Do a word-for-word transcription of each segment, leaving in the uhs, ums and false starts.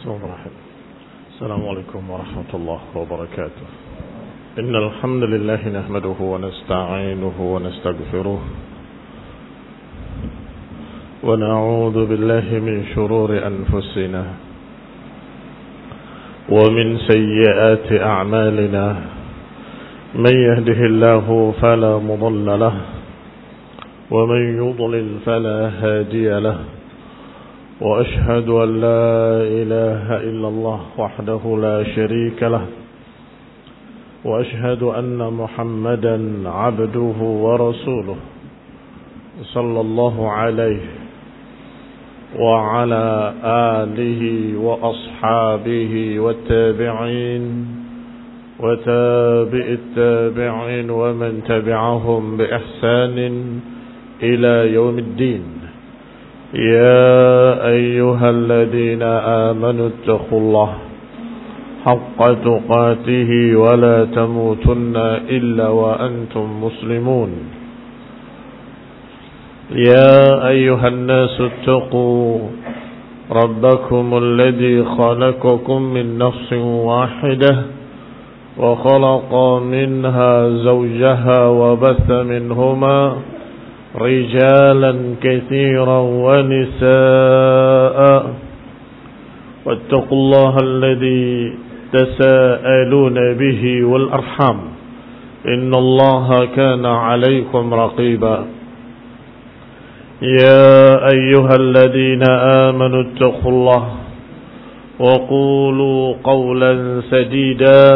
Bismillahirrahmanirrahim. Assalamualaikum warahmatullahi wabarakatuh. Innal hamdalillah nahmaduhu wa nasta'inuhu wa nastaghfiruh wa na'udzu billahi min shururi anfusina wa min sayyiati a'malina. Man yahdihillahu fala mudilla lahu wa man yudlil fala hadiya lahu. وأشهد أن لا إله إلا الله وحده لا شريك له وأشهد أن محمدا عبده ورسوله صلى الله عليه وعلى آله وأصحابه والتابعين وتابع التابعين ومن تبعهم بإحسان إلى يوم الدين. يا أيها الذين آمنوا اتقوا الله حق تقاته ولا تموتن إلا وأنتم مسلمون. يا أيها الناس اتقوا ربكم الذي خلقكم من نفس واحدة وخلق منها زوجها وبث منهما رجالا كثيرا ونساء واتقوا الله الذي تساءلون به والأرحام إن الله كان عليكم رقيبا. يا أيها الذين آمنوا اتقوا الله وقولوا قولا سديدا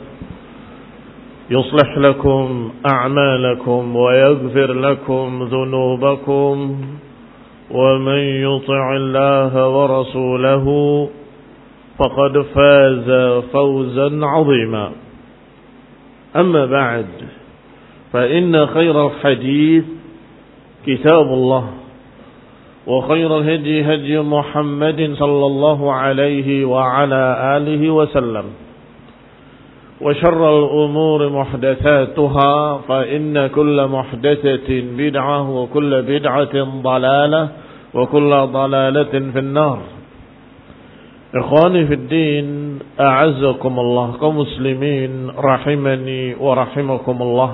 يصلح لكم أعمالكم ويغفر لكم ذنوبكم ومن يطع الله ورسوله فقد فاز فوزا عظيما. أما بعد فإن خير الحديث كتاب الله وخير الهدي هدي محمد صلى الله عليه وعلى آله وسلم وشر الأمور محدثاتها فإن كل محدثة بدعة وكل بدعة ضلالة وكل ضلالة في النار. إخواني في الدين أعزكم الله كمسلمين رحمني ورحمكم الله.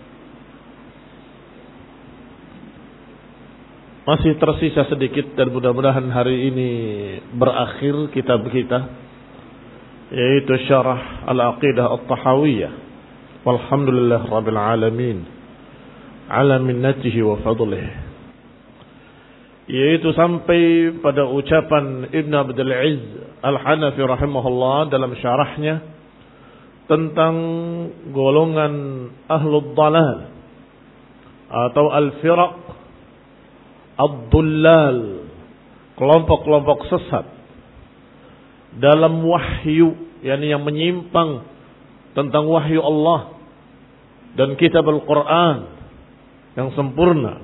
Masih tersisa sedikit dan mudah-mudahan hari ini berakhir kitab kita, yaitu syarah Al-Aqidah At-Tahawiyah. Walhamdulillah Rabbil Alamin ala minnatihi wa fadlih. Yaitu sampai pada ucapan Ibn Abdul Izz Al-Hanafi rahimahullah dalam syarahnya tentang golongan Ahlul Dalal atau Al-Firaq Ad-Dullal, kelompok-kelompok sesat dalam wahyu, yakni yang menyimpang tentang wahyu Allah dan kitab Al-Quran yang sempurna.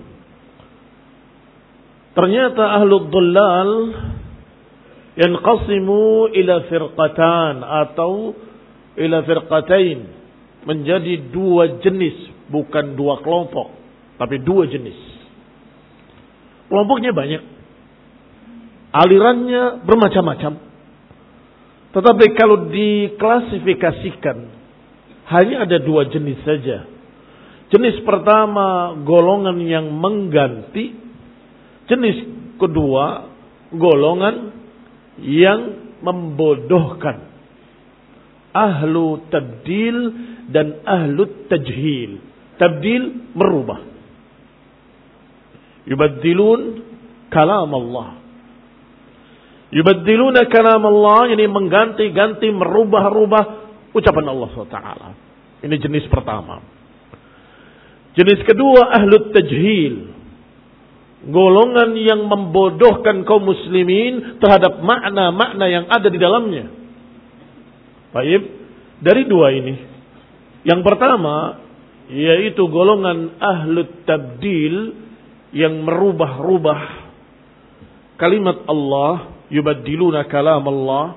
Ternyata ahlul dhullal yanqasimu ila firqatan atau ila firqatain, menjadi dua jenis, bukan dua kelompok, tapi dua jenis. Kelompoknya banyak, alirannya bermacam-macam. Tetapi kalau diklasifikasikan hanya ada dua jenis saja. Jenis pertama golongan yang mengganti. Jenis kedua golongan yang membodohkan. Ahlu tabdil dan ahlu tajhil. Tabdil merubah. Yubaddilun kalam Allah. Yubaddiluna kalam Allah, ini mengganti-ganti, merubah-rubah ucapan Allah subhanahu wa taala. Ini jenis pertama. Jenis kedua ahlut tajhil, golongan yang membodohkan kaum muslimin terhadap makna-makna yang ada di dalamnya. Baik, dari dua ini, yang pertama yaitu golongan ahlut tabdil yang merubah-rubah kalimat Allah. Yubaddiluna kalam Allah,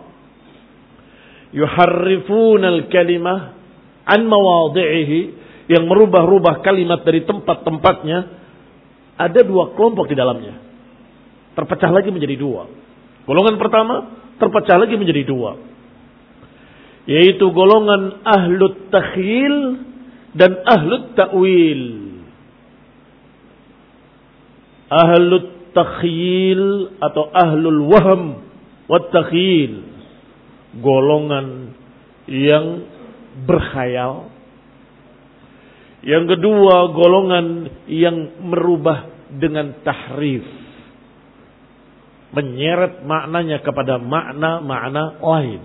yuharrifuna al-kalimah an mawadhi'ihi, yang merubah-rubah kalimat dari tempat-tempatnya. Ada dua kelompok di dalamnya, terpecah lagi menjadi dua. Golongan pertama, terpecah lagi menjadi dua. Yaitu golongan ahlut takhyil dan ahlut ta'wil. Ahlut takhyil atau ahlul wahm wat takhyil, golongan yang berkhayal. Yang kedua, golongan yang merubah dengan tahrif, menyeret maknanya kepada makna-makna lain.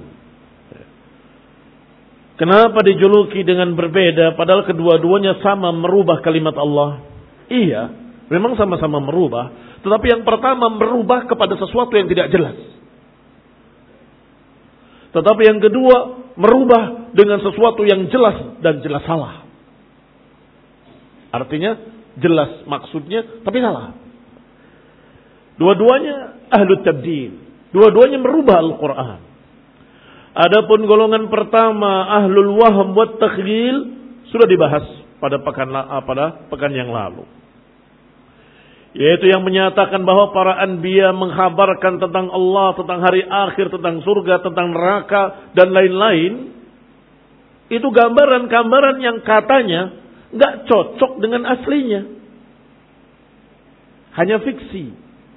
Kenapa dijuluki dengan berbeda padahal kedua-duanya sama merubah kalimat Allah? Iya, memang sama-sama merubah, tetapi yang pertama merubah kepada sesuatu yang tidak jelas. Tetapi yang kedua merubah dengan sesuatu yang jelas dan jelas salah. Artinya jelas maksudnya tapi salah. Dua-duanya ahlu tabdil. Dua-duanya merubah Al-Quran. Adapun golongan pertama ahlul wahm wat takhyil sudah dibahas pada pekan pada pekan yang lalu. Yaitu yang menyatakan bahwa para anbiya menghabarkan tentang Allah, tentang hari akhir, tentang surga, tentang neraka dan lain-lain. Itu gambaran-gambaran yang katanya nggak cocok dengan aslinya. Hanya fiksi.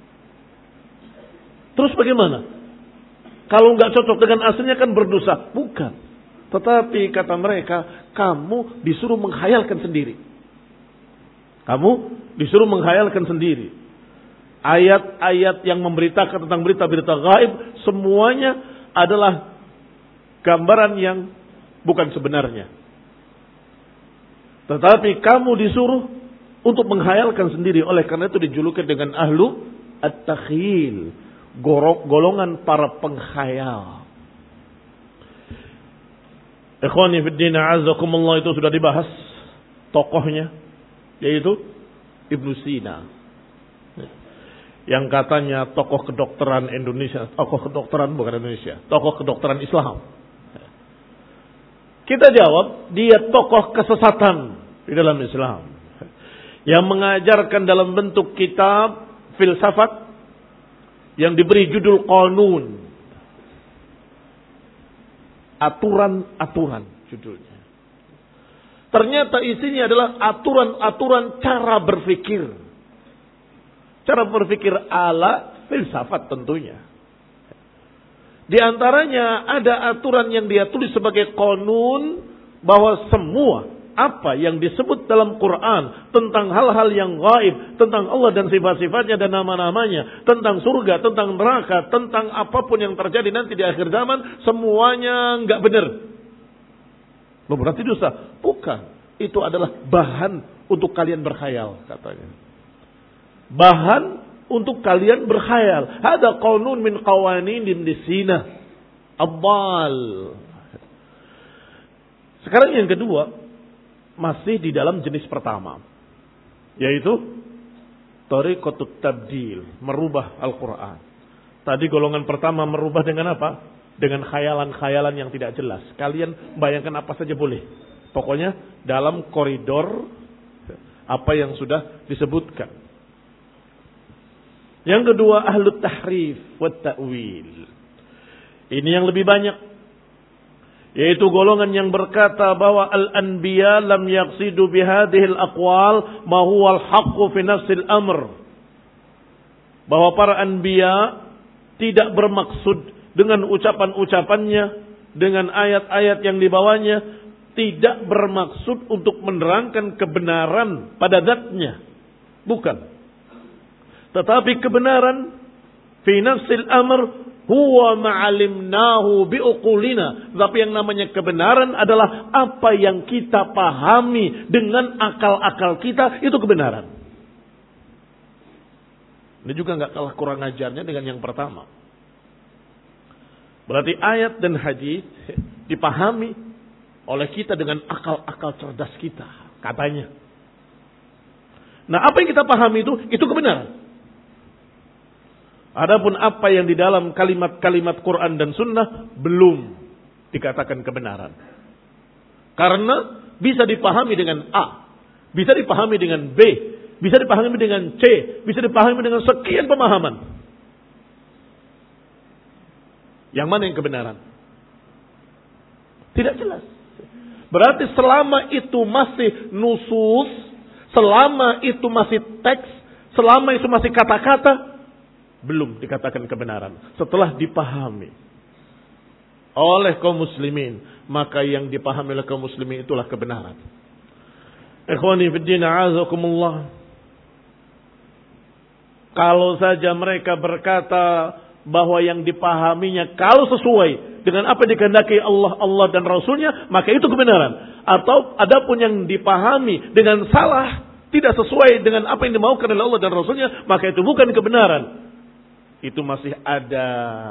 Terus bagaimana? Kalau nggak cocok dengan aslinya kan berdosa. Bukan. Tetapi kata mereka, kamu disuruh menghayalkan sendiri. Kamu disuruh menghayalkan sendiri. Ayat-ayat yang memberitakan tentang berita-berita gaib, semuanya adalah gambaran yang bukan sebenarnya. Tetapi kamu disuruh untuk menghayalkan sendiri. Oleh karena itu dijuluki dengan ahlu at-takhyil, golongan para penghayal. Ikhwani fiddin a'azzakumullah, itu sudah dibahas tokohnya, yaitu Ibnu Sina, yang katanya tokoh kedokteran Indonesia, tokoh kedokteran bukan Indonesia, tokoh kedokteran Islam. Kita jawab, dia tokoh kesesatan di dalam Islam, yang mengajarkan dalam bentuk kitab filsafat yang diberi judul Qanun, aturan-aturan judulnya. Ternyata isinya adalah aturan-aturan cara berpikir. Cara berpikir ala filsafat tentunya. Di antaranya ada aturan yang dia tulis sebagai qanun, bahwa semua apa yang disebut dalam Quran tentang hal-hal yang gaib, tentang Allah dan sifat-sifatnya dan nama-namanya, tentang surga, tentang neraka, tentang apapun yang terjadi nanti di akhir zaman, semuanya enggak benar. Berarti dosa? Bukan. Itu adalah bahan untuk kalian berkhayal, katanya. Bahan untuk kalian berkhayal. Hada qanun min qawanin Ibn Sina Abbal. Sekarang yang kedua, masih di dalam jenis pertama, yaitu tariqatut tabdil, merubah Al-Quran. Tadi golongan pertama merubah dengan apa? Dengan khayalan-khayalan yang tidak jelas. Kalian bayangkan apa saja boleh. Pokoknya dalam koridor apa yang sudah disebutkan. Yang kedua, ahlut tahrif wa ta'wil. Ini yang lebih banyak, yaitu golongan yang berkata bahwa al-anbiya lam yaqsidu bihadihil aqwal ma huwa al-haqqu fi nafsil amr. Bahwa para anbiya tidak bermaksud dengan ucapan-ucapannya, dengan ayat-ayat yang dibawanya, tidak bermaksud untuk menerangkan kebenaran pada zatnya. Bukan. Tetapi kebenaran fi nafsil amr huwa ma'alimnahu biuqulina. Tapi yang namanya kebenaran adalah apa yang kita pahami dengan akal-akal kita, itu kebenaran. Ini juga enggak kalah kurang ajarnya dengan yang pertama. Berarti ayat dan hadis dipahami oleh kita dengan akal-akal cerdas kita, katanya. Nah, apa yang kita pahami itu, itu kebenaran. Adapun apa yang di dalam kalimat-kalimat Quran dan Sunnah belum dikatakan kebenaran. Karena bisa dipahami dengan A, bisa dipahami dengan B, bisa dipahami dengan C, bisa dipahami dengan sekian pemahaman. Yang mana yang kebenaran? Tidak jelas. Berarti selama itu masih nusus, selama itu masih teks, selama itu masih kata-kata, belum dikatakan kebenaran. Setelah dipahami oleh kaum muslimin, maka yang dipahami oleh kaum muslimin itulah kebenaran. Ikhwani fiddin, a'azakumullah. Kalau saja mereka berkata bahwa yang dipahaminya kalau sesuai dengan apa yang dikehendaki Allah, Allah dan Rasulnya, maka itu kebenaran. Atau adapun yang dipahami dengan salah, tidak sesuai dengan apa yang dimaukan oleh Allah dan Rasulnya, maka itu bukan kebenaran. Itu masih ada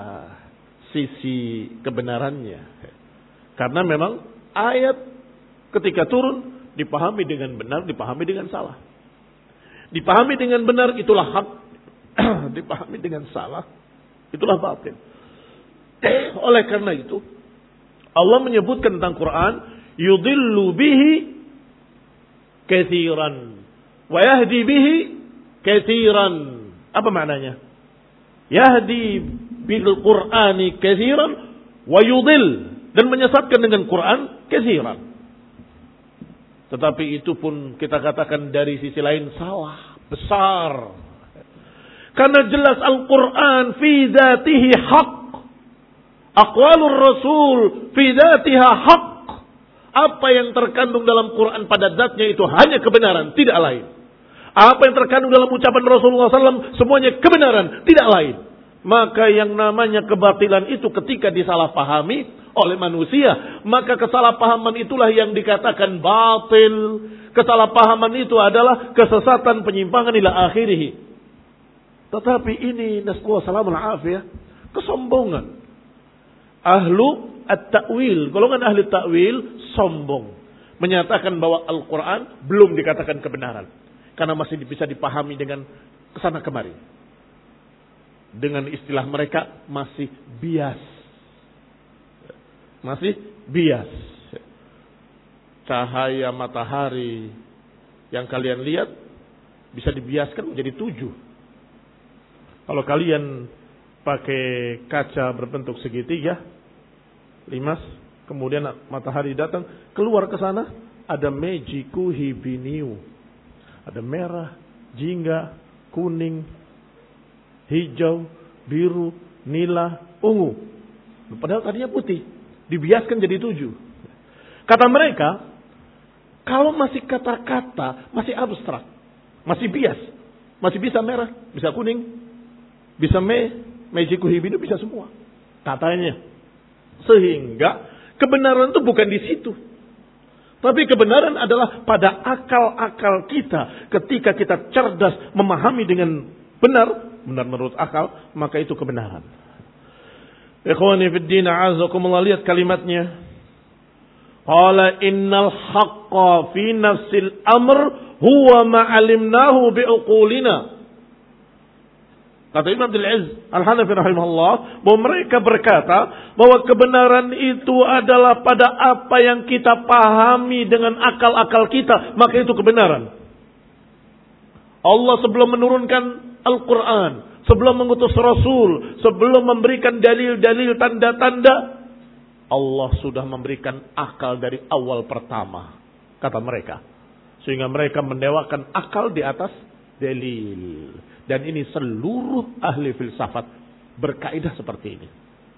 sisi kebenarannya. Karena memang ayat ketika turun dipahami dengan benar, dipahami dengan salah. Dipahami dengan benar itulah hak, dipahami dengan salah itulah batil. Oleh karena itu Allah menyebutkan tentang Quran, yudillu bihi katsiran wa yahdi bihi katsiran. Apa maknanya? Yahdi bil Qur'ani katsiran wa yudil, dan menyesatkan dengan Quran katsiran. Tetapi itu pun kita katakan dari sisi lain salah besar. Karena jelas Al-Quran fi dzatihi haq. Aqwalur Rasul fi dzatiha haq. Apa yang terkandung dalam Quran pada zatnya itu hanya kebenaran, tidak lain. Apa yang terkandung dalam ucapan Rasulullah shallallahu alaihi wasallam semuanya kebenaran, tidak lain. Maka yang namanya kebatilan itu ketika disalahpahami oleh manusia, maka kesalahpahaman itulah yang dikatakan batil. Kesalahpahaman itu adalah kesesatan, penyimpangan ila akhirih. Tetapi ini nasallahu salamul afiyah, kesombongan. Ahlu at-ta'wil, golongan ahli ta'wil sombong, menyatakan bahwa Al-Quran belum dikatakan kebenaran karena masih bisa dipahami dengan kesana kemari. Dengan istilah mereka masih bias. Masih bias. Cahaya matahari yang kalian lihat bisa dibiaskan menjadi tujuh. Kalau kalian pakai kaca berbentuk segitiga, limas, kemudian matahari datang, keluar ke sana, ada mejiku hibiniu. Ada merah, jingga, kuning, hijau, biru, nila, ungu. Padahal tadinya putih. Dibiaskan jadi tujuh. Kata mereka, kalau masih kata-kata, masih abstrak, masih bias, masih bisa merah, bisa kuning, bisa me, mejiku hibinu, bisa semua. Katanya. Sehingga kebenaran itu bukan di situ. Tapi kebenaran adalah pada akal-akal kita. Ketika kita cerdas memahami dengan benar, benar menurut akal, maka itu kebenaran. Ikhwani fiddin, a'azakumullah, lihat kalimatnya. Qala innal haqqa fi nafsil amr huwa ma'alimnahu bi'uqulina. Kata Imam Abdul Aziz Al-Hanafi rahimahullah, bahwa mereka berkata bahwa kebenaran itu adalah pada apa yang kita pahami dengan akal-akal kita, maka itu kebenaran. Allah sebelum menurunkan Al-Quran, sebelum mengutus Rasul, sebelum memberikan dalil-dalil, tanda-tanda, Allah sudah memberikan akal dari awal pertama, kata mereka. Sehingga mereka mendewakan akal di atas dalil. Dan ini seluruh ahli filsafat berkaidah seperti ini.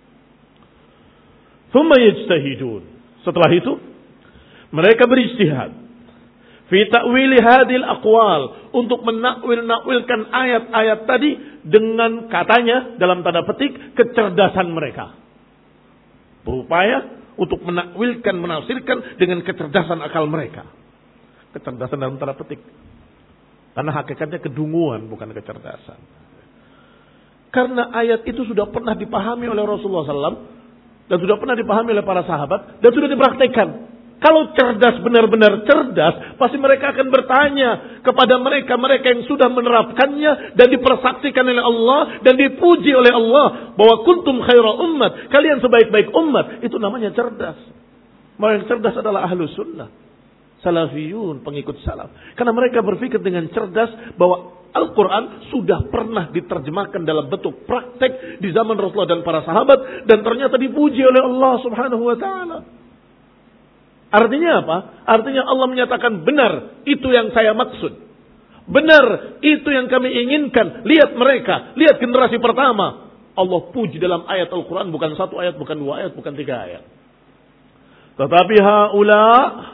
Thumma yajtahidun. Setelah itu mereka berijtihad fi ta'wili hadhil aqwal, untuk menakwil-nakwilkan ayat-ayat tadi dengan katanya dalam tanda petik kecerdasan mereka. Berupaya untuk menakwilkan, menafsirkan dengan kecerdasan akal mereka. Kecerdasan dalam tanda petik. Karena hakikatnya kedunguan, bukan kecerdasan. Karena ayat itu sudah pernah dipahami oleh Rasulullah shallallahu alaihi wasallam. Dan sudah pernah dipahami oleh para sahabat. Dan sudah dipraktekkan. Kalau cerdas, benar-benar cerdas, pasti mereka akan bertanya kepada mereka. Mereka yang sudah menerapkannya. Dan dipersaksikan oleh Allah. Dan dipuji oleh Allah. Bahwa kuntum khaira ummat. Kalian sebaik-baik umat. Itu namanya cerdas. Yang cerdas adalah ahlu sunnah. salafiyun, pengikut salaf. Karena mereka berpikir dengan cerdas bahwa Al-Quran sudah pernah diterjemahkan dalam bentuk praktek di zaman Rasulullah dan para sahabat. Dan ternyata dipuji oleh Allah subhanahu wa ta'ala. Artinya apa? Artinya Allah menyatakan benar, itu yang saya maksud. Benar, itu yang kami inginkan. Lihat mereka, lihat generasi pertama. Allah puji dalam ayat Al-Quran, bukan satu ayat, bukan dua ayat, bukan tiga ayat. Tetapi haula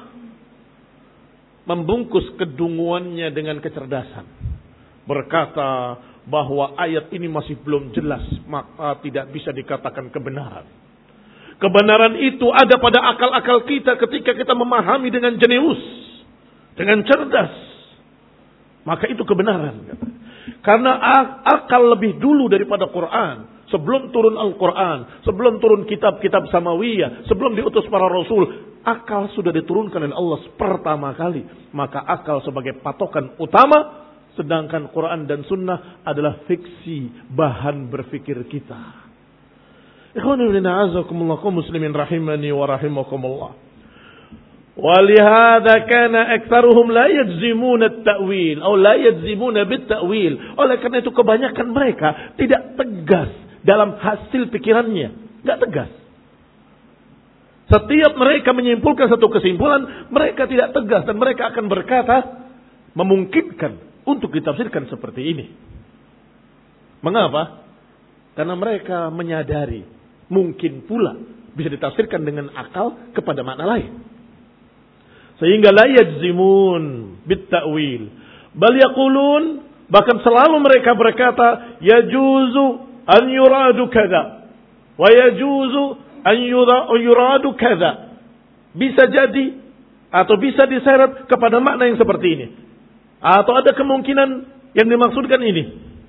membungkus kedunguannya dengan kecerdasan. Berkata bahwa ayat ini masih belum jelas, maka tidak bisa dikatakan kebenaran. Kebenaran itu ada pada akal-akal kita ketika kita memahami dengan jenius, dengan cerdas. Maka itu kebenaran. Karena akal lebih dulu daripada Quran. Sebelum turun Al-Quran, sebelum turun kitab-kitab samawiyah, sebelum diutus para rasul, akal sudah diturunkan oleh Allah pertama kali. Maka akal sebagai patokan utama, sedangkan Quran dan Sunnah adalah fiksi, bahan berpikir kita. Ikhwani wa a'azakumullah kaum muslimin rahimani wa rahimakumullah. Walihada kana aktsaruhum la yajzimuna at-ta'wil atau la yajzimuna bit-ta'wil. Oleh karena itu kebanyakan mereka tidak tegas dalam hasil pikirannya, enggak tegas. Setiap mereka menyimpulkan satu kesimpulan, mereka tidak tegas dan mereka akan berkata memungkinkan untuk ditafsirkan seperti ini. Mengapa? Karena mereka menyadari mungkin pula bisa ditafsirkan dengan akal kepada makna lain. Sehingga la yajzimun bit-ta'wil. Bal yaqulun, bahkan selalu mereka berkata yajuzu an yuradu kadza wa yajuzu an yuradu kadza. Bisa jadi atau bisa diseret kepada makna yang seperti ini. Atau ada kemungkinan yang dimaksudkan ini.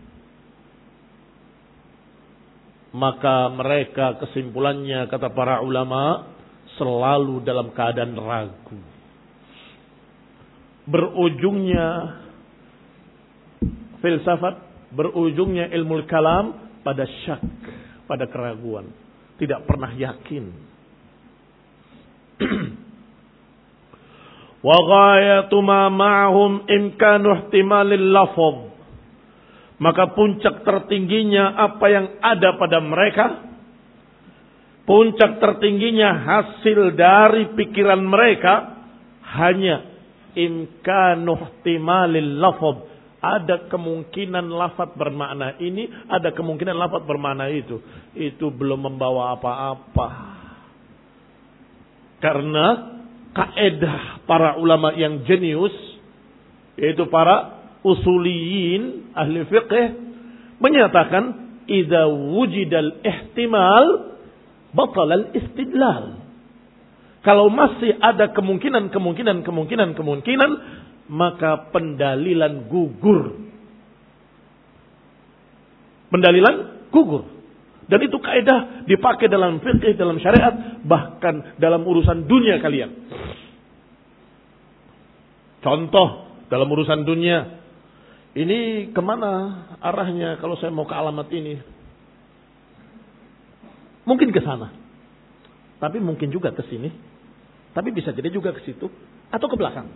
Maka mereka kesimpulannya kata para ulama selalu dalam keadaan ragu. Berujungnya filsafat, berujungnya ilmu kalam pada syak, pada keraguan. Tidak pernah yakin. Wa ghayatu ma ma'hum imkanu ihtimalil lafz. Maka puncak tertingginya apa yang ada pada mereka, puncak tertingginya hasil dari pikiran mereka hanya imkanu ihtimalil lafz. Ada kemungkinan lafaz bermakna ini, ada kemungkinan lafaz bermakna itu. Itu belum membawa apa-apa. Karena kaedah para ulama yang jenius, yaitu para usuliyin, ahli fiqh, menyatakan idza wujidal ihtimal batal al-istidlal. Kalau masih ada kemungkinan, kemungkinan, kemungkinan, kemungkinan, maka pendalilan gugur. Pendalilan gugur. Dan itu kaidah dipakai dalam fikih, dalam syariat, bahkan dalam urusan dunia kalian. Contoh dalam urusan dunia, ini kemana arahnya kalau saya mau ke alamat ini? Mungkin ke sana, tapi mungkin juga ke sini, tapi bisa jadi juga ke situ atau ke belakang.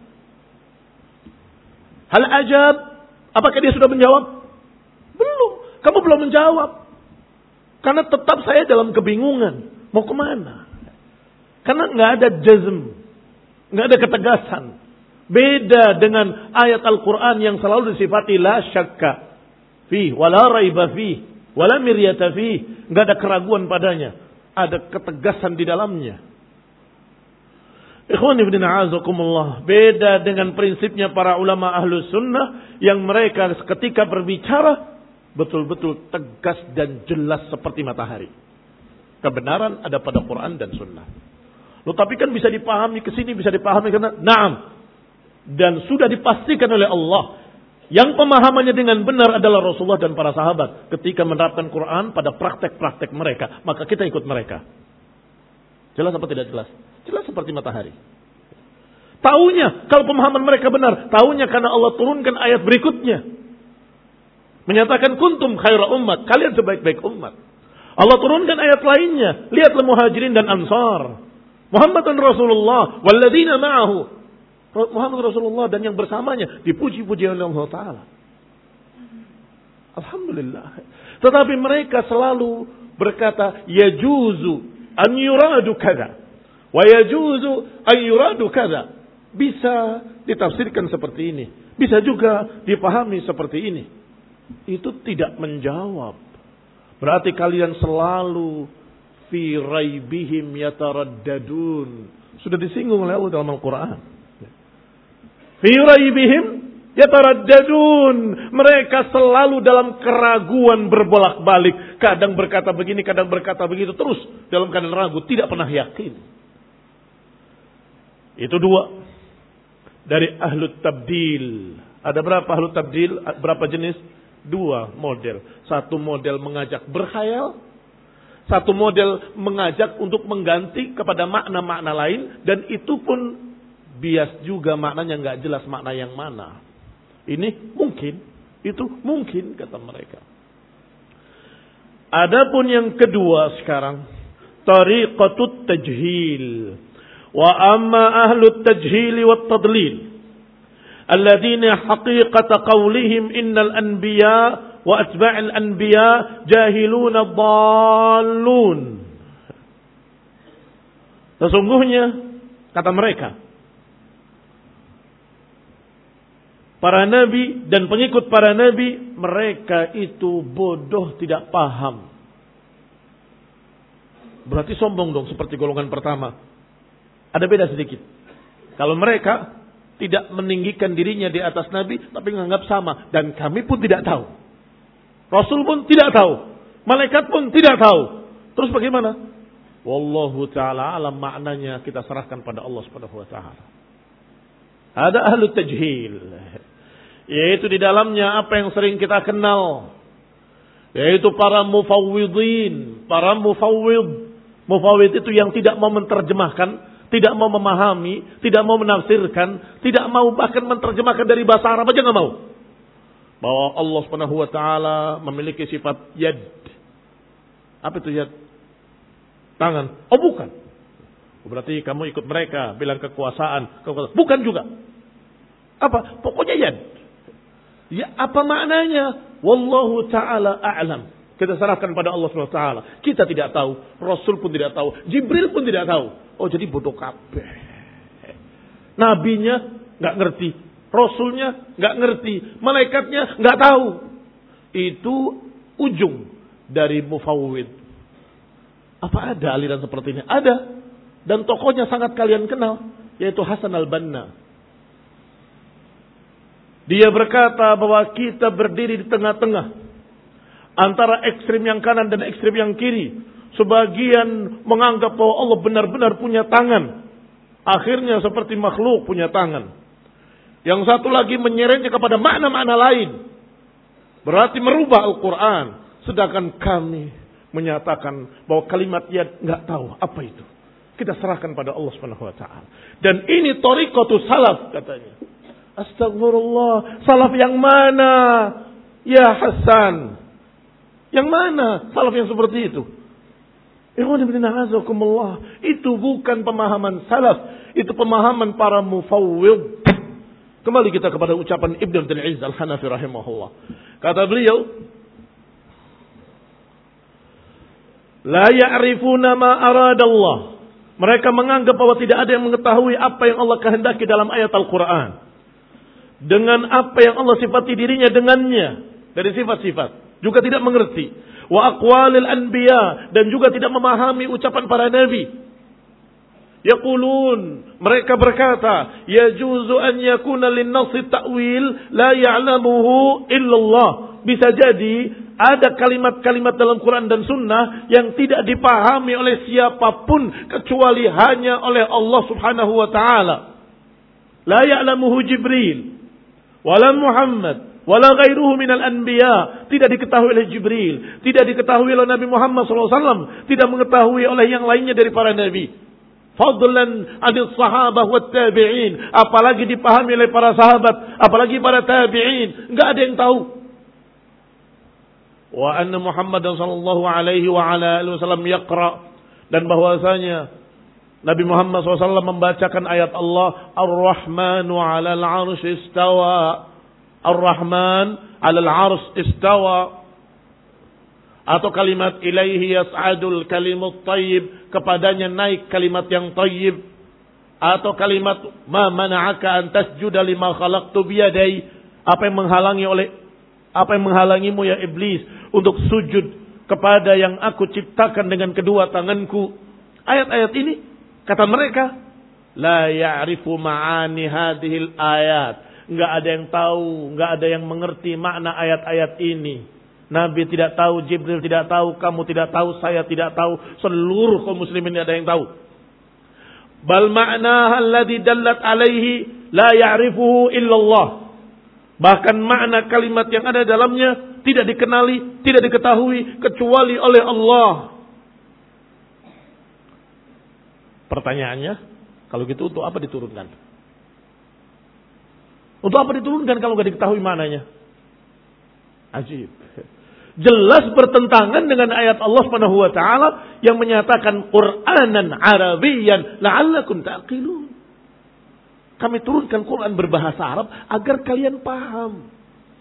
Hal ajab, apakah dia sudah menjawab? Belum, kamu belum menjawab. Karena tetap saya dalam kebingungan. Mau kemana? Karena nggak ada jazm. Nggak ada ketegasan. Beda dengan ayat Al-Quran yang selalu disifati la syakka fi, wala raiba fi, wala miryata fi. Nggak ada keraguan padanya. Ada ketegasan di dalamnya. Ikhwan ibn a'azakumullah. Beda dengan prinsipnya para ulama ahlu sunnah yang mereka ketika berbicara betul-betul tegas dan jelas seperti matahari. Kebenaran ada pada Quran dan sunnah. Loh, tapi kan bisa dipahami ke sini, bisa dipahami karena na'am. Dan sudah dipastikan oleh Allah. Yang pemahamannya dengan benar adalah Rasulullah dan para sahabat. Ketika menerapkan Quran pada praktek-praktek mereka. Maka kita ikut mereka. Jelas apa tidak jelas? Jelas seperti matahari. Taunya kalau pemahaman mereka benar. Taunya karena Allah turunkan ayat berikutnya. Menyatakan kuntum khaira ummat. Kalian sebaik-baik umat. Allah turunkan ayat lainnya. Lihatlah muhajirin dan ansar. Muhammad dan Rasulullah. Walladzina ma'ahu. Muhammad Rasulullah dan yang bersamanya dipuji-puji oleh Allah Ta'ala. Alhamdulillah. Tetapi mereka selalu berkata, yajuzu an yuradu kada, wa yajuzu an yuradu kada. Bisa ditafsirkan seperti ini, bisa juga dipahami seperti ini. Itu tidak menjawab. Berarti kalian selalu fi raibihim yataraddadun. Sudah disinggung oleh Allah dalam Al-Quran. Fi raibihim yataraddadun. Mereka selalu dalam keraguan berbolak-balik. Kadang berkata begini, kadang berkata begitu. Terus dalam keadaan ragu, tidak pernah yakin. Itu dua. Dari ahlut tabdil. Ada berapa ahlut tabdil? Berapa jenis? Dua model. Satu model mengajak berkhayal. Satu model mengajak untuk mengganti kepada makna-makna lain. Dan itu pun bias juga maknanya, nggak jelas makna yang mana. Ini mungkin. Itu mungkin kata mereka. Adapun yang kedua sekarang. Tariqatut tajhil. Wa amma ahlut tajhil wa tadlil. Alladzina haqiqata qawlihim innal anbiya wa atba'il anbiya jahiluna dhallun. Sesungguhnya kata mereka, para nabi dan pengikut para nabi, mereka itu bodoh, tidak paham. Berarti sombong dong seperti golongan pertama. Ada beda sedikit. Kalau mereka tidak meninggikan dirinya di atas Nabi, tapi menganggap sama. Dan kami pun tidak tahu. Rasul pun tidak tahu. Malaikat pun tidak tahu. Terus bagaimana? Wallahu ta'ala alam, maknanya kita serahkan pada Allah subhanahu wa ta'ala. Ada ahlu tajhil. Yaitu di dalamnya apa yang sering kita kenal. Yaitu para mufawwidin. Para mufawwid. Mufawwid itu yang tidak mau menerjemahkan, tidak mau memahami, tidak mau menafsirkan, tidak mau bahkan menerjemahkan dari bahasa Arab aja nggak mau. Bahwa Allah Subhanahu wa taala memiliki sifat yad. Apa itu yad? Tangan. Oh bukan. Berarti kamu ikut mereka bilang kekuasaan, kekuasaan. Bukan juga. Apa? Pokoknya yad. Ya, apa maknanya? Wallahu taala a'lam. Kita serahkan pada Allah Subhanahu wa taala. Kita tidak tahu, Rasul pun tidak tahu, Jibril pun tidak tahu. Oh jadi bodoh kabeh. Nabinya nggak ngerti, Rasulnya nggak ngerti, malaikatnya nggak tahu. Itu ujung dari mufawwid. Apa ada aliran seperti ini? Ada. Dan tokohnya sangat kalian kenal, yaitu Hasan al-Banna. Dia berkata bahwa kita berdiri di tengah-tengah antara ekstrim yang kanan dan ekstrim yang kiri. Sebagian menganggap bahwa Allah benar-benar punya tangan. Akhirnya seperti makhluk punya tangan. Yang satu lagi menyeretnya kepada makna-makna lain. Berarti merubah Al-Quran. Sedangkan kami menyatakan bahwa kalimat yad nggak tahu apa itu. Kita serahkan pada Allah Subhanahu wa taala. Dan ini thariqatus salaf katanya. Astagfirullah, salaf yang mana? Ya Hasan. Yang mana salaf yang seperti itu? Itu bukan pemahaman salaf, itu pemahaman para mufawwid. Kembali kita kepada ucapan Ibnu Abdul Aziz Al-Hanafi rahimahullah. Kata beliau, la ya'rifuna ma aradallah. Mereka menganggap bahwa tidak ada yang mengetahui apa yang Allah kehendaki dalam ayat Al-Quran. Dengan apa yang Allah sifati dirinya dengannya. Dari sifat-sifat. Juga tidak mengerti. Wa aqwalil anbiya. Dan juga tidak memahami ucapan para nabi. Yaqulun. Mereka berkata. Yajuzu an yakuna linnasi ta'wil. La ya'lamuhu illallah. Bisa jadi. Ada kalimat-kalimat dalam Quran dan Sunnah. Yang tidak dipahami oleh siapapun. Kecuali hanya oleh Allah subhanahu wa ta'ala. La ya'lamuhu Jibril. Wala Muhammad. Wala ghairuhu minal anbiya. Tidak diketahui oleh Jibril. Tidak diketahui oleh Nabi Muhammad sallallahu alaihi wasallam. Tidak mengetahui oleh yang lainnya dari para nabi. Fadlan adil sahabah wa tabi'in. Apalagi dipahami oleh para sahabat. Apalagi para tabi'in. Enggak ada yang tahu. Wa anna Muhammad sallallahu alaihi wa ala alihi wasallam yaqra. Dan bahwasanya Nabi Muhammad shallallahu alaihi wasallam membacakan ayat Allah, Ar-Rahmanu 'alal 'arsy istawa. Ar-Rahman 'alal 'arsy istawa. Atau kalimat ilaihi yas'adul kalimut thayyib, kepadanya naik kalimat yang thayyib. Atau kalimat ma mana'aka an tasjuda lima khalaqtu biyadai, apa yang menghalangi oleh apa yang menghalangimu ya iblis untuk sujud kepada yang aku ciptakan dengan kedua tanganku. Ayat-ayat ini kata mereka la ya'rifu ma'ani hadhil ayat, enggak ada yang tahu, enggak ada yang mengerti makna ayat-ayat ini. Nabi tidak tahu, Jibril tidak tahu, kamu tidak tahu, saya tidak tahu, seluruh kaum muslimin tidak ada yang tahu. Bal ma'naha alladhi dallat alaihi la ya'rifuhu illallah. Bahkan makna kalimat yang ada dalamnya tidak dikenali, tidak diketahui kecuali oleh Allah. Pertanyaannya, kalau gitu untuk apa diturunkan? Untuk apa diturunkan kalau nggak diketahui maknanya? Ajib. Jelas bertentangan dengan ayat Allah Subhanahu wa taala yang menyatakan Qur'anan Arabiyyan la'allakum ta'qilun. Kami turunkan Quran berbahasa Arab agar kalian paham.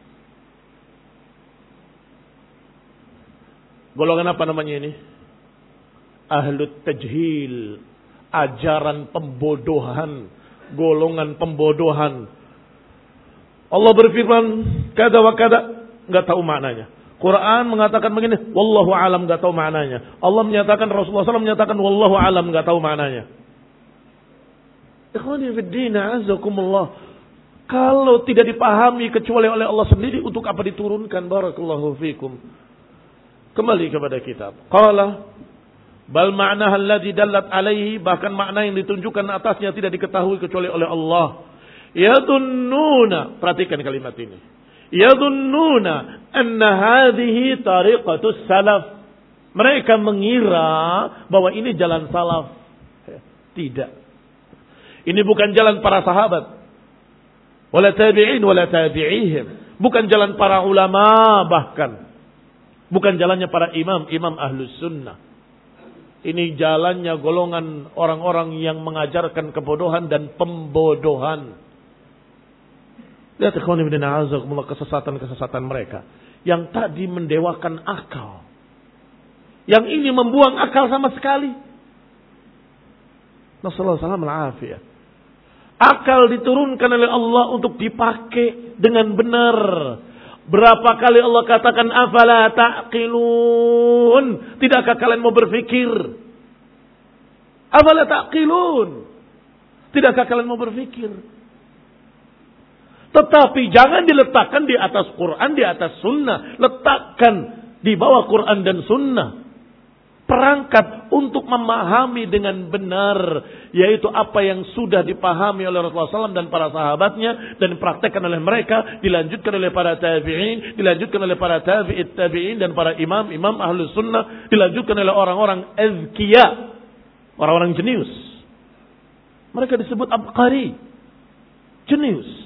Golongan apa namanya ini? Ahlut tajhil, ajaran pembodohan, golongan pembodohan. Allah berfirman kada wa kada, enggak tahu maknanya. Quran mengatakan begini, wallahu alam, enggak tahu maknanya. Allah menyatakan, Rasulullah shallallahu alaihi wasallam menyatakan wallahu alam, enggak tahu maknanya. Ikhwani fid din, azakumullah. Kalau tidak dipahami kecuali oleh Allah sendiri, untuk apa diturunkan? Barakallahu fikum. Kembali kepada kitab. Qala bal ma'naha alladhi dallat alaihi, bahkan makna yang ditunjukkan atasnya tidak diketahui kecuali oleh Allah. Yadunnuna, perhatikan kalimat ini. Yadunnuna anna hadhihi tariqatus salaf. Mereka mengira bahwa ini jalan salaf. Tidak. Ini bukan jalan para sahabat. Wala tabi'in wala tabi'ihim. Bukan jalan para ulama bahkan. Bukan jalannya para imam, imam ahlus sunnah. Ini jalannya golongan orang-orang yang mengajarkan kebodohan dan pembodohan. Lihat ikhwan ibn a'azakumullah, kesesatan-kesesatan mereka. Yang tadi mendewakan akal. Yang ini membuang akal sama sekali. Nasallahu alaihi. Akal diturunkan oleh Allah untuk dipakai dengan benar. Berapa kali Allah katakan afala ta'qilun? Tidakkah kalian mau berpikir? Afala ta'qilun? Tidakkah kalian mau berpikir? Tetapi jangan diletakkan di atas Quran, di atas sunnah. Letakkan di bawah Quran dan sunnah. Perangkat untuk memahami dengan benar. Yaitu apa yang sudah dipahami oleh Rasulullah shallallahu alaihi wasallam dan para sahabatnya. Dan dipraktekkan oleh mereka. Dilanjutkan oleh para tabi'in. Dilanjutkan oleh para tabi'it tabi'in. Dan para imam, imam ahlus sunnah. Dilanjutkan oleh orang-orang azkiya. Orang-orang jenius. Mereka disebut abqari. Jenius.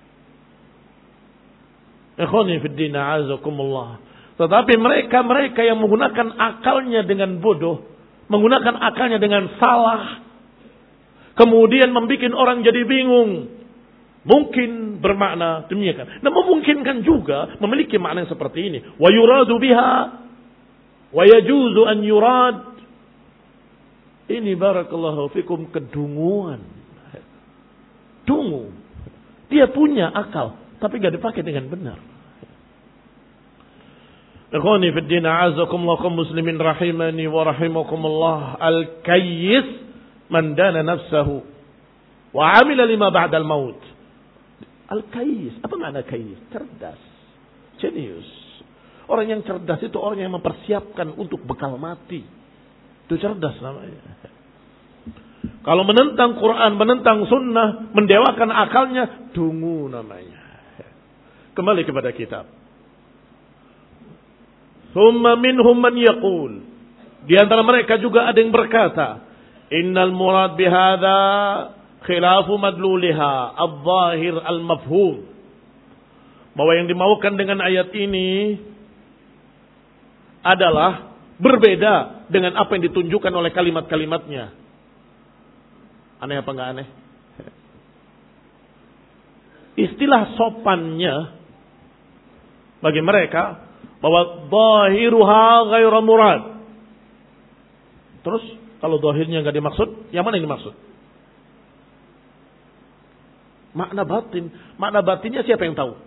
Ikhwani fid din, a'azakumullah. Tetapi mereka-mereka yang menggunakan akalnya dengan bodoh, menggunakan akalnya dengan salah, kemudian membuat orang jadi bingung. Mungkin bermakna demikian. Nah, memungkinkan juga memiliki makna yang seperti ini. Wa yuradu biha wa yajuzu an yurad. Ini barakallahu fikum kedunguan. Dungu. Dia punya akal, tapi gak dipakai dengan benar. Ikhwani fid din, a'azakumullah kaum muslimin rahimani wa rahimakumullah. Al-kayyis man dana nafsahu wa 'amila lima ba'da al-maut. Al-kayyis, apa makna kayyis? Cerdas, jenius. Orang yang cerdas itu orang yang mempersiapkan untuk bekal mati. Itu cerdas namanya. Kalau menentang Quran, menentang sunnah, mendewakan akalnya, dungu namanya. Kembali kepada kitab. Thumma minhum man yaqul. Di antara mereka juga ada yang berkata, innal murad bihadza khilafu madluliha adh-dhahir al-mafhum. Bahwa yang dimaukan dengan ayat ini adalah berbeda dengan apa yang ditunjukkan oleh kalimat-kalimatnya. Aneh apa enggak aneh? Istilah sopannya bagi mereka bahwa zahiruha ghairu murad. Terus kalau zahirnya enggak dimaksud, yang mana yang dimaksud? Makna batin. Makna batinnya siapa yang tahu?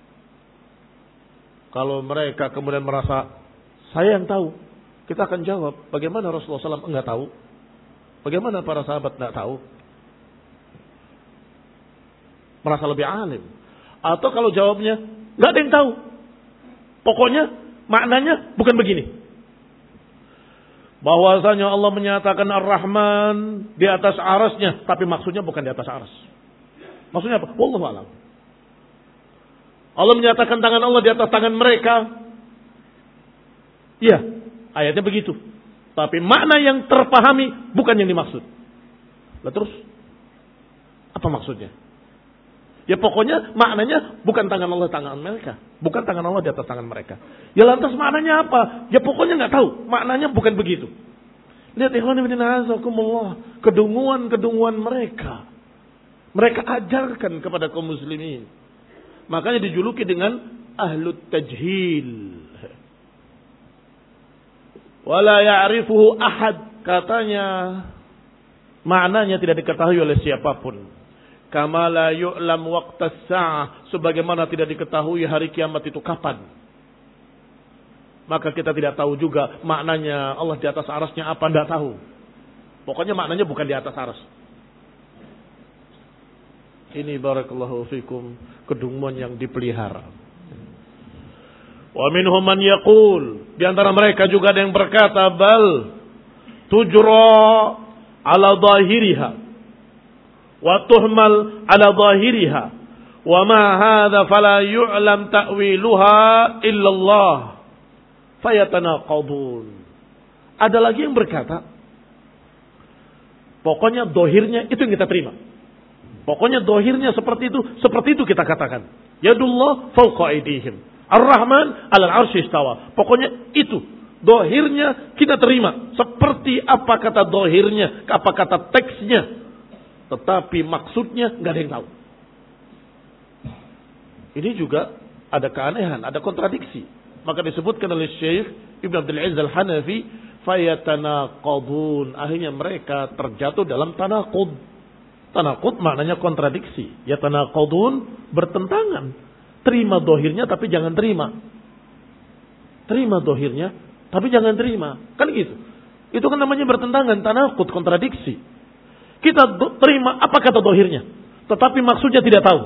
Kalau mereka kemudian merasa saya yang tahu, kita akan jawab, bagaimana Rasulullah shallallahu alaihi wasallam enggak tahu? Bagaimana para sahabat enggak tahu? Merasa lebih alim. Atau kalau jawabnya enggak ada yang tahu. Pokoknya maknanya bukan begini. Bahwasanya Allah menyatakan Ar-Rahman di atas arasnya, tapi maksudnya bukan di atas aras. Maksudnya apa? Wallahu a'lam. Allah menyatakan tangan Allah di atas tangan mereka. Iya, ayatnya begitu. Tapi makna yang terpahami bukan yang dimaksud. Lah terus apa maksudnya? Ya pokoknya maknanya bukan tangan Allah tangan mereka, bukan tangan Allah di atas tangan mereka. Ya lantas maknanya apa? Ya pokoknya nggak tahu. Maknanya bukan begitu. Lihat ikhwan fillah, azakumullah, kedunguan-kedunguan mereka. Mereka ajarkan kepada kaum muslimin. Makanya dijuluki dengan ahlut tajhil. Wala ya'rifuhu ahad. Katanya maknanya tidak diketahui oleh siapapun. Kama la yu'lam waqtas sa'ah. Sebagaimana tidak diketahui hari kiamat itu kapan. Maka kita tidak tahu juga maknanya Allah di atas arasnya apa, tidak tahu. Pokoknya maknanya bukan di atas aras. Ini barakallahu fikum kedunguan yang dipelihara. Wa minhum man yaqul, di antara mereka juga ada yang berkata bal tujra ala zahiriha wa tuhmal ala zahiriha wa ma hadha fala yu'lam ta'wiluha illa Allah fayatanaqadun. Ada lagi yang berkata pokoknya dohirnya itu yang kita terima. Pokoknya dohirnya seperti itu, seperti itu kita katakan. Yadullah fawqa aydihim. Ar-Rahman 'alal 'arsy istawa. Pokoknya itu dohirnya kita terima seperti apa kata dohirnya, apa kata teksnya. Tetapi maksudnya nggak ada yang tahu. Ini juga ada keanehan, ada kontradiksi. Maka disebutkan oleh Syekh Ibn Abdul Aziz Al-Hanafi, fayatanaqadun. Akhirnya mereka terjatuh dalam tanaqud. Tanaqud maknanya kontradiksi. Ya tanaqadun, bertentangan. Terima dohirnya tapi jangan terima. Terima dohirnya tapi jangan terima. Kan gitu. Itu kan namanya bertentangan, tanaqud, kontradiksi. Kita do- terima apa kata dohirnya, tetapi maksudnya tidak tahu.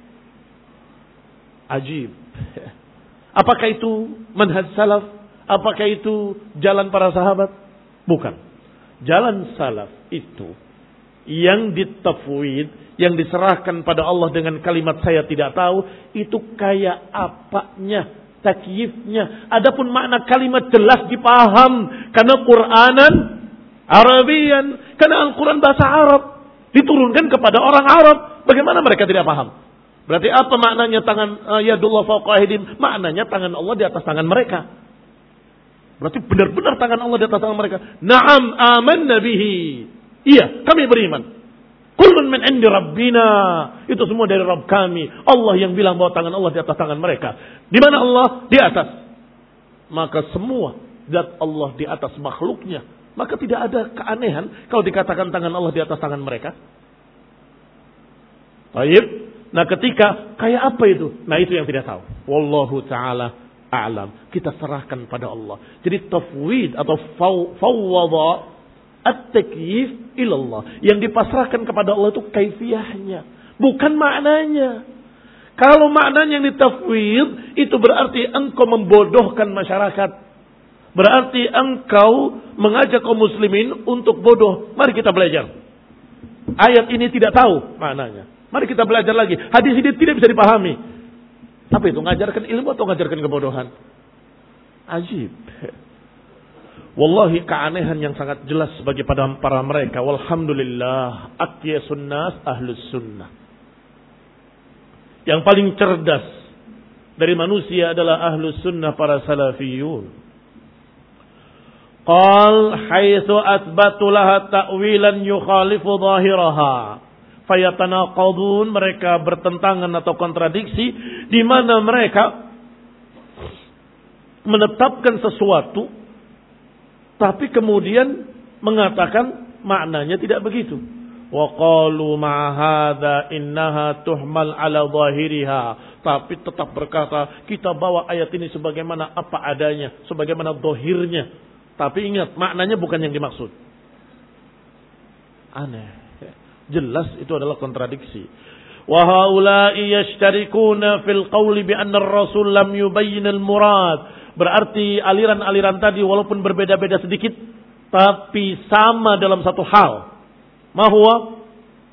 Ajib. Apakah itu manhaj salaf? Apakah itu jalan para sahabat? Bukan. Jalan salaf itu yang ditafwid, yang diserahkan pada Allah dengan kalimat saya tidak tahu, itu kayak apanya, takyifnya. Adapun makna kalimat jelas dipaham karena Quranan Arabian, karena Al-Quran bahasa Arab diturunkan kepada orang Arab. Bagaimana mereka tidak paham? Berarti apa maknanya tangan uh, yadullah fawqa aydihim? Maknanya tangan Allah di atas tangan mereka. Berarti benar-benar tangan Allah di atas tangan mereka. Na'am amanna bihi. Iya, kami beriman. Kullun min indi rabbina. Itu semua dari Rabb kami. Allah yang bilang bahwa tangan Allah di atas tangan mereka. Di mana Allah? Di atas. Maka semua zat Allah di atas makhluknya. Maka tidak ada keanehan kalau dikatakan tangan Allah di atas tangan mereka. Baik. Nah ketika kayak apa itu? Nah itu yang tidak tahu. Wallahu ta'ala a'lam. Kita serahkan pada Allah. Jadi tafwid atau fawwada at-takyif ilallah. Yang dipasrahkan kepada Allah itu kaifiyahnya, bukan maknanya. Kalau maknanya yang ditafwid, itu berarti engkau membodohkan masyarakat. Berarti engkau mengajak kaum muslimin untuk bodoh. Mari kita belajar. Ayat ini tidak tahu maknanya. Mari kita belajar lagi. Hadis ini tidak bisa dipahami. Apa itu? Ngajarkan ilmu atau ngajarkan kebodohan? Ajib. Wallahi keanehan yang sangat jelas bagi pada para mereka. Walhamdulillah. Aqyasun nas ahlus sunnah. Yang paling cerdas dari manusia adalah ahlus sunnah, para salafiyun. Qal haitsu athbatu laha ta'wilan yukhalifu dhahiraha. Fayatanaqadun, mereka bertentangan atau kontradiksi di mana mereka menetapkan sesuatu tapi kemudian mengatakan maknanya tidak begitu. Wa qalu ma hadza innaha tuhmal ala zahiriha, tapi tetap berkata kita bawa ayat ini sebagaimana apa adanya, sebagaimana zahirnya. Tapi ingat maknanya bukan yang dimaksud. Aneh. Jelas itu adalah kontradiksi. Wa haula'i yashtarikuna fil qawli bi anna ar-rasul lam yubayyin al-murad. Berarti aliran-aliran tadi walaupun berbeda-beda sedikit tapi sama dalam satu hal. Mahwa?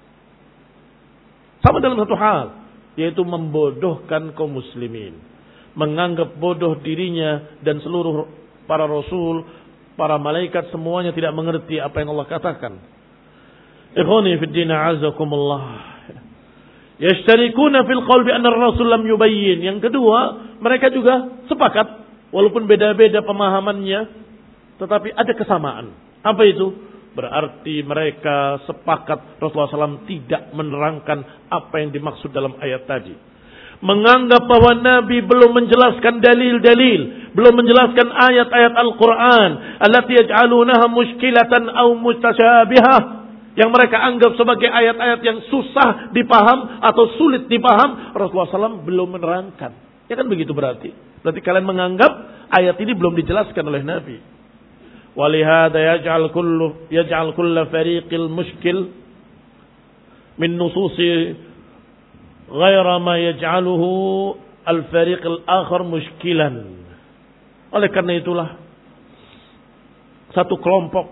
Sama dalam satu hal, yaitu membodohkan kaum muslimin, menganggap bodoh dirinya dan seluruh para rasul, para malaikat semuanya tidak mengerti apa yang Allah katakan. Ikhwani fid din a'azakumullah. Yashtarikuna fil qaul bi anna ar-rasul lam yubayyin. Yang kedua, mereka juga sepakat walaupun beda-beda pemahamannya tetapi ada kesamaan. Apa itu? Berarti mereka sepakat Rasulullah shallallahu alaihi wasallam tidak menerangkan apa yang dimaksud dalam ayat tadi. Menganggap bahwa Nabi belum menjelaskan dalil-dalil, belum menjelaskan ayat-ayat Al-Quran allati yaj'alunaha mushkilatan aw mustasyabihah, yang mereka anggap sebagai ayat-ayat yang susah dipaham atau sulit dipaham. Rasulullah shallallahu alaihi wasallam belum menerangkan. Ya kan begitu berarti. Berarti kalian menganggap ayat ini belum dijelaskan oleh Nabi. Walihada yaj'al kullu yaj'al kullu fariqil mushkil min nususi ghaira ma yaj'aluhu al-fariq al-akhar mushkilan. Oleh karena itulah satu kelompok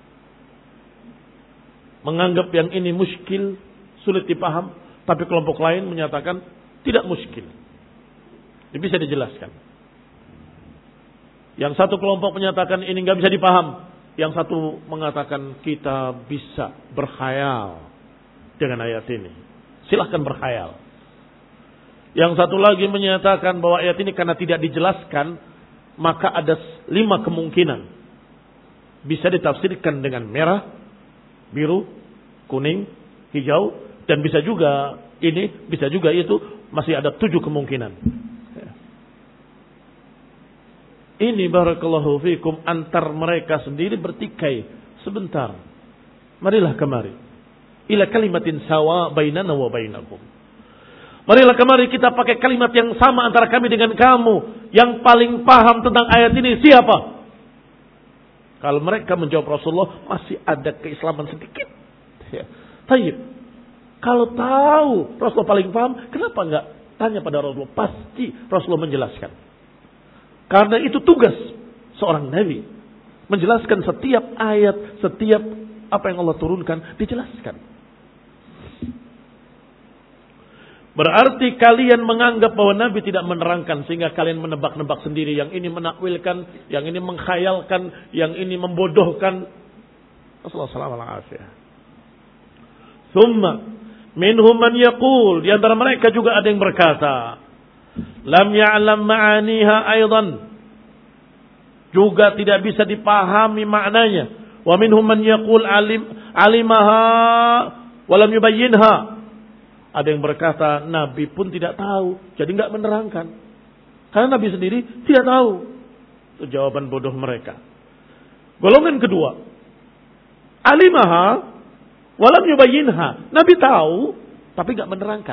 menganggap yang ini muskil, sulit dipaham, tapi kelompok lain menyatakan tidak muskil. Bisa dijelaskan. Yang satu kelompok menyatakan ini nggak bisa dipaham, yang satu mengatakan kita bisa berkhayal dengan ayat ini. Silahkan berkhayal. Yang satu lagi menyatakan bahwa ayat ini karena tidak dijelaskan, maka ada lima kemungkinan. Bisa ditafsirkan dengan merah, biru, kuning, hijau, dan bisa juga ini, bisa juga itu, masih ada tujuh kemungkinan. Ini barakallahu fikum antar mereka sendiri bertikai. Sebentar, marilah kemari ila kalimatin sawa bainana wa bainakum. Marilah kemari kita pakai kalimat yang sama antara kami dengan kamu. Yang paling paham tentang ayat ini siapa? Kalau mereka menjawab Rasulullah, masih ada keislaman sedikit. Ya. Tayyib. Kalau tahu Rasulullah paling paham, kenapa enggak tanya pada Rasulullah? Pasti Rasulullah menjelaskan. Karena itu tugas seorang Nabi. Menjelaskan setiap ayat, setiap apa yang Allah turunkan, dijelaskan. Berarti kalian menganggap bahwa Nabi tidak menerangkan, sehingga kalian menebak-nebak sendiri. Yang ini menakwilkan, yang ini mengkhayalkan, yang ini membodohkan. Rasulullah shallallahu alaihi wasallam. Thumma minhum man yaqul, di antara mereka juga ada yang berkata, lam ya'lam ma'aniha aidan, juga tidak bisa dipahami maknanya. Wa minhum man yaqul alim alimaha wa lam yubayyinha. Ada yang berkata Nabi pun tidak tahu, jadi enggak menerangkan. Karena Nabi sendiri tidak tahu. Itu jawaban bodoh mereka. Golongan kedua, alimaha wa lam yubayyinha. Nabi tahu tapi enggak menerangkan.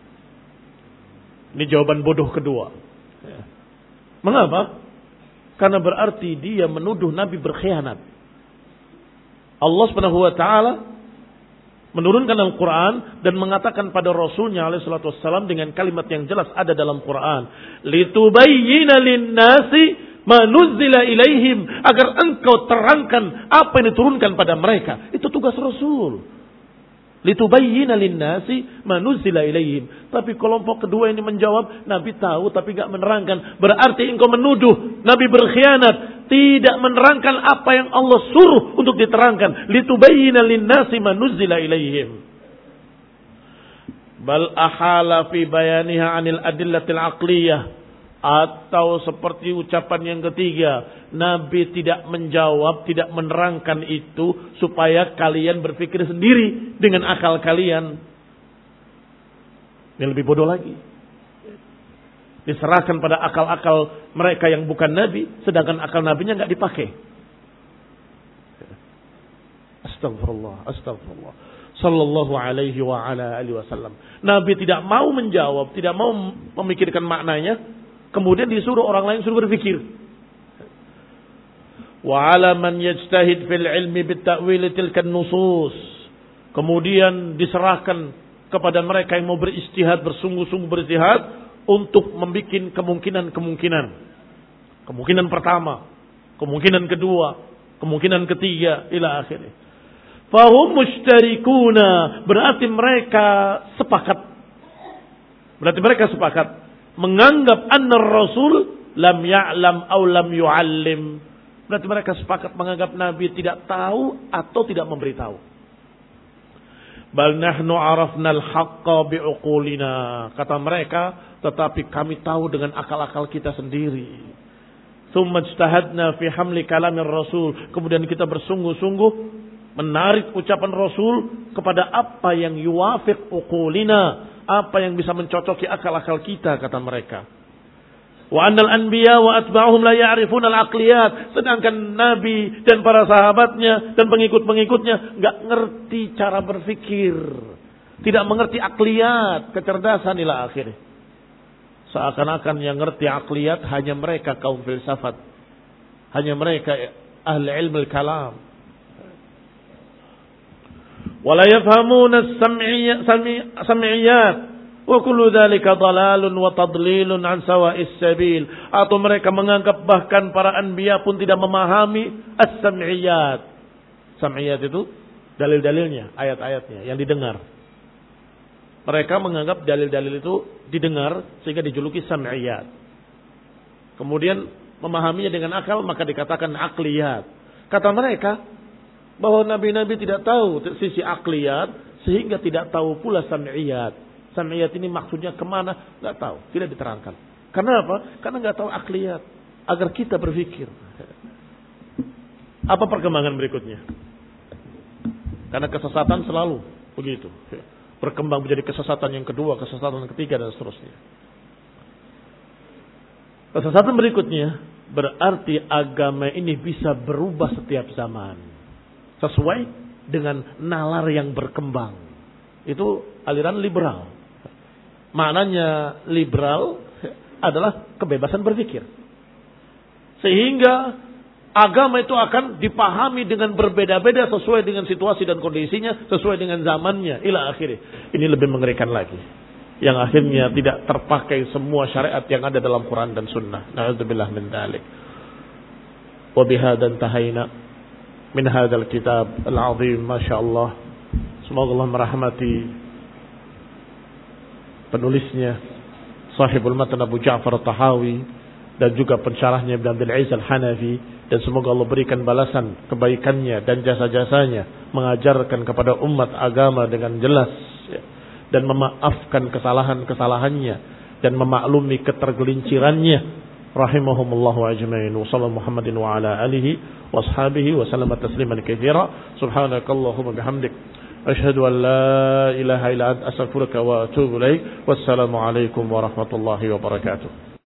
Ini jawaban bodoh kedua. Mengapa? Karena berarti dia menuduh Nabi berkhianat. Allah Subhanahu wa taala menurunkan Al-Quran dan mengatakan pada Rasulnya alaihi salatu wassalam dengan kalimat yang jelas ada dalam Quran, litubayyina lin-nasi ma nuzzila ilaihim, agar engkau terangkan apa yang diturunkan pada mereka. Itu tugas Rasul. Litubayyina lin-nasi ma nuzzila ilaihim. Tapi kelompok kedua ini menjawab, Nabi tahu tapi enggak menerangkan. Berarti engkau menuduh Nabi berkhianat, tidak menerangkan apa yang Allah suruh untuk diterangkan. Litubayyina lin-nasi ma nuzzila ilaihim. Bal ahala fi bayaniha 'anil adillatil aqliyah. Atau seperti ucapan yang ketiga, Nabi tidak menjawab, tidak menerangkan itu supaya kalian berpikir sendiri dengan akal kalian. Yang lebih bodoh lagi, diserahkan pada akal-akal mereka yang bukan Nabi, sedangkan akal Nabinya nggak dipakai. Astagfirullah, astagfirullah. Sallallahu alaihi wa ala alihi wasallam. Nabi tidak mau menjawab, tidak mau memikirkan maknanya, kemudian disuruh orang lain suruh berpikir. Wa ala man yajtahid fil ilmi bitta'wil tilkan nusus. Kemudian diserahkan kepada mereka yang mau beristihad, bersungguh-sungguh beristihad untuk membuat kemungkinan-kemungkinan. Kemungkinan pertama, kemungkinan kedua, kemungkinan ketiga, ila akhirnya. Fahum mushtarikuna, berarti mereka sepakat. Berarti mereka sepakat menganggap anna Rasul lam ya'lam aw lam yu'allim. Berarti mereka sepakat menganggap Nabi tidak tahu atau tidak memberitahu. Bal nahnu arafna al-haqqa bi'uqulina. Kata mereka, tetapi kami tahu dengan akal-akal kita sendiri. Tsumma ijtahadna fi hamli kalamir Rasul. Kemudian kita bersungguh-sungguh menarik ucapan Rasul kepada apa yang yuwafiq uqulina, apa yang bisa mencocoki akal-akal kita, kata mereka. Wa annal anbiya wa atba'uhum la ya'rifuna al-aqliyat. Sedangkan Nabi dan para sahabatnya dan pengikut-pengikutnya enggak ngerti cara berpikir, tidak mengerti akliyat, kecerdasan ila akhirnya. Seakan-akan yang ngerti akliyat hanya mereka kaum filsafat, hanya mereka ahli ilmu kalam. Wala yafhamuna as-sam'iyat wa kullu dhalika dhalalun wa tadlilun an sawa'is sabil. Atau mereka menganggap bahkan para anbiya pun tidak memahami as-sam'iyat. Sam'iyat itu dalil-dalilnya, ayat-ayatnya yang didengar. Mereka menganggap dalil-dalil itu didengar sehingga dijuluki sam'iyat. Kemudian memahaminya dengan akal maka dikatakan akliyat. Kata mereka bahwa nabi-nabi tidak tahu sisi akliyat sehingga tidak tahu pula sam'iyat. Sam'iyat ini maksudnya kemana? Nggak tahu, tidak diterangkan. Karena apa? Karena nggak tahu akliyat. Agar kita berpikir. Apa perkembangan berikutnya? Karena kesesatan selalu begitu. Berkembang menjadi kesesatan yang kedua, kesesatan yang ketiga dan seterusnya. Kesesatan berikutnya berarti agama ini bisa berubah setiap zaman. Sesuai dengan nalar yang berkembang. Itu aliran liberal. Maknanya liberal adalah kebebasan berpikir. Sehingga agama itu akan dipahami dengan berbeda-beda sesuai dengan situasi dan kondisinya, sesuai dengan zamannya, ila akhirnya. Ini lebih mengerikan lagi. Yang akhirnya tidak terpakai semua syariat yang ada dalam Quran dan Sunnah. Na'udzubillah min dzalik. Wa bihadza intahayna min hadzal kitab al-'azim, masyaallah. Semoga Allah merahmati penulisnya sahibul matan Abu Ja'far At-Tahawi dan juga pensyarahnya Ibn Abdul Aziz Al-Hanafi, dan semoga Allah berikan balasan kebaikannya dan jasa-jasanya mengajarkan kepada umat agama dengan jelas dan memaafkan kesalahan-kesalahannya dan memaklumi ketergelincirannya. Rahimahumullahu ajma'in. Wa sallallahu Muhammadin wa ala alihi wa ashabihi wa sallama tasliman katsira. Subhanakallahumma bihamdik asyhadu an la ilaha illa anta astaghfiruka wa atubu ilaik. Wassalamu alaikum warahmatullahi wabarakatuh.